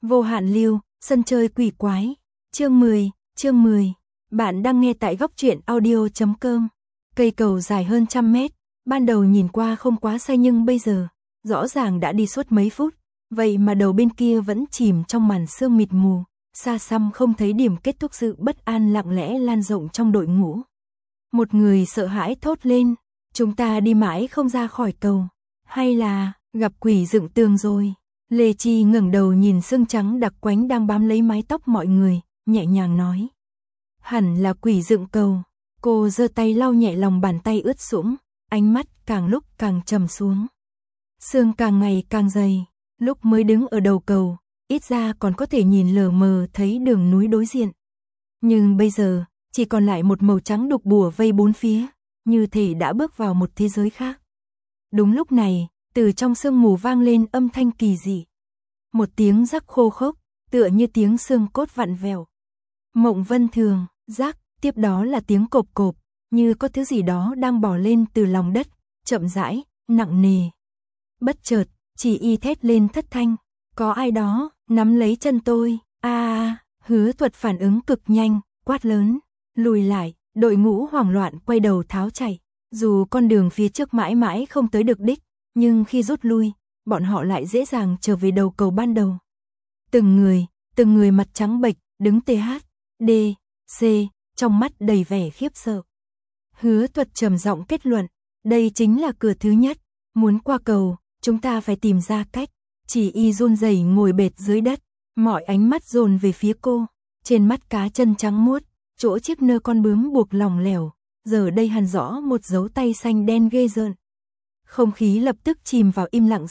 Vô hạn lưu, sân chơi quỷ quái. Chương 10. Bạn đang nghe tại góc truyện audio.com. Cây cầu dài hơn 100 mét, ban đầu nhìn qua không quá xa nhưng bây giờ, rõ ràng đã đi suốt mấy phút, vậy mà đầu bên kia vẫn chìm trong màn sương mịt mù, xa xăm không thấy điểm kết thúc, sự bất an lặng lẽ lan rộng trong đội ngũ. Một người sợ hãi thốt lên, chúng ta đi mãi không ra khỏi cầu, hay là gặp quỷ dựng tường rồi. Lê Chi ngẩng đầu nhìn sương trắng đặc quánh đang bám lấy mái tóc mọi người, nhẹ nhàng nói. Hẳn là quỷ dựng cầu. Cô giơ tay lau nhẹ lòng bàn tay ướt sũng, ánh mắt càng lúc càng trầm xuống. Sương càng ngày càng dày, lúc mới đứng ở đầu cầu, ít ra còn có thể nhìn lờ mờ thấy đường núi đối diện. Nhưng bây giờ, chỉ còn lại một màu trắng đục bùa vây bốn phía, như thể đã bước vào một thế giới khác. Đúng lúc này, từ trong sương mù vang lên âm thanh kỳ dị. Một tiếng rắc khô khốc, tựa như tiếng xương cốt vặn vẹo. Mộng Vân Thường, rắc, tiếp đó là tiếng cộp cộp, như có thứ gì đó đang bò lên từ lòng đất, chậm rãi, nặng nề. Bất chợt, chỉ y thét lên thất thanh, có ai đó nắm lấy chân tôi. Hứa Thuật phản ứng cực nhanh, quát lớn, lùi lại. Đội ngũ hoảng loạn quay đầu tháo chạy, dù con đường phía trước mãi mãi không tới được đích, nhưng khi rút lui, bọn họ lại dễ dàng trở về đầu cầu ban đầu. Từng người mặt trắng bệch, đứng THD, C, trong mắt đầy vẻ khiếp sợ. Hứa Thuật trầm giọng kết luận, đây chính là cửa thứ nhất, muốn qua cầu, chúng ta phải tìm ra cách. Chỉ y run rẩy ngồi bệt dưới đất, mọi ánh mắt dồn về phía cô, trên mắt cá chân trắng muốt, chỗ chiếc nơ con bướm buộc lỏng lẻo, giờ đây hằn rõ một dấu tay xanh đen ghê rợn. Không khí lập tức chìm vào im lặng.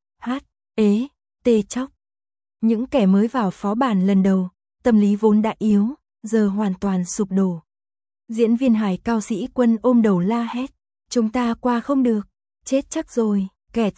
T chóc. Những kẻ mới vào phó bản lần đầu, tâm lý vốn đã yếu, giờ hoàn toàn sụp đổ. Diễn viên hài cao sĩ Quân ôm đầu la hét, chúng ta qua không được, chết chắc rồi, kẹt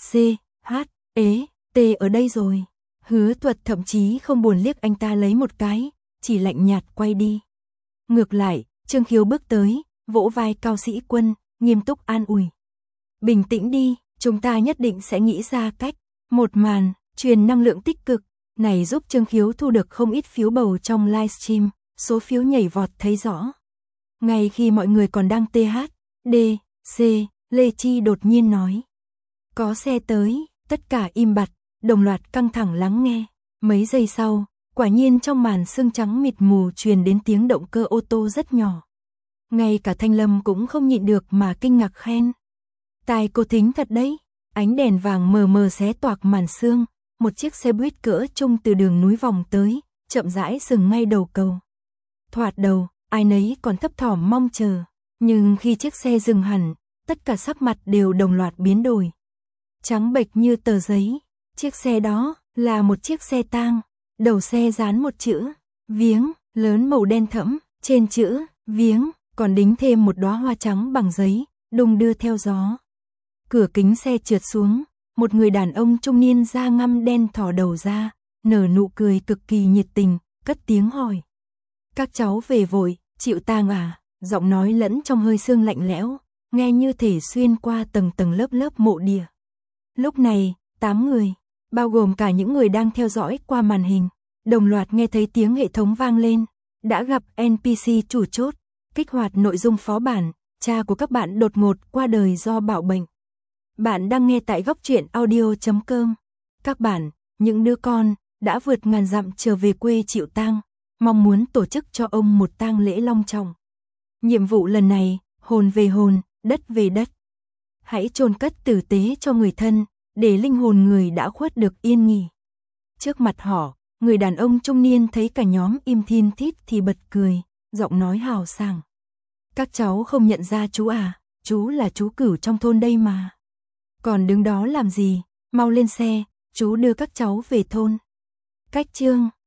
T ở đây rồi. Hứa Thuật thậm chí không buồn liếc anh ta lấy một cái, chỉ lạnh nhạt quay đi. Ngược lại, Trương Khiếu bước tới, vỗ vai cao sĩ Quân, nghiêm túc an ủi. Bình tĩnh đi, chúng ta nhất định sẽ nghĩ ra cách. Một màn truyền năng lượng tích cực này giúp Trương Khiếu thu được không ít phiếu bầu trong livestream, số phiếu nhảy vọt thấy rõ. Ngay khi mọi người còn đang THD, C, Lê Chi đột nhiên nói. Có xe tới, tất cả im bặt, đồng loạt căng thẳng lắng nghe. Mấy giây sau, quả nhiên trong màn sương trắng mịt mù truyền đến tiếng động cơ ô tô rất nhỏ. Ngay cả Thanh Lâm cũng không nhịn được mà kinh ngạc khen. Tai cô thính thật đấy. Ánh đèn vàng mờ mờ xé toạc màn sương, một chiếc xe buýt cỡ trung từ đường núi vòng tới, chậm rãi dừng ngay đầu cầu. Thoạt đầu, ai nấy còn thấp thỏm mong chờ, nhưng khi chiếc xe dừng hẳn, tất cả sắc mặt đều đồng loạt biến đổi. Trắng bệch như tờ giấy, chiếc xe đó là một chiếc xe tang, đầu xe dán một chữ viếng lớn màu đen thẫm, trên chữ viếng còn đính thêm một đóa hoa trắng bằng giấy, đung đưa theo gió. Cửa kính xe trượt xuống, một người đàn ông trung niên da ngăm đen thò đầu ra, nở nụ cười cực kỳ nhiệt tình, cất tiếng hỏi. Các cháu về vội, chịu tang à? Giọng nói lẫn trong hơi sương lạnh lẽo, nghe như thể xuyên qua tầng tầng lớp lớp mộ địa. Lúc này, 8 người, bao gồm cả những người đang theo dõi qua màn hình, đồng loạt nghe thấy tiếng hệ thống vang lên. Đã gặp NPC chủ chốt, kích hoạt nội dung phó bản, cha của các bạn đột ngột qua đời do bạo bệnh. Bạn đang nghe tại góc truyện audio.com. Các bạn, những đứa con, đã vượt ngàn dặm trở về quê chịu tang, mong muốn tổ chức cho ông một tang lễ long trọng. Nhiệm vụ lần này, hồn về hồn, đất về đất. Hãy chôn cất tử tế cho người thân, để linh hồn người đã khuất được yên nghỉ. Trước mặt họ, người đàn ông trung niên thấy cả nhóm im thin thít thì bật cười, giọng nói hào sảng. Các cháu không nhận ra chú à, chú là chú Cửu trong thôn đây mà. Còn đứng đó làm gì, mau lên xe, chú đưa các cháu về thôn. Cách chương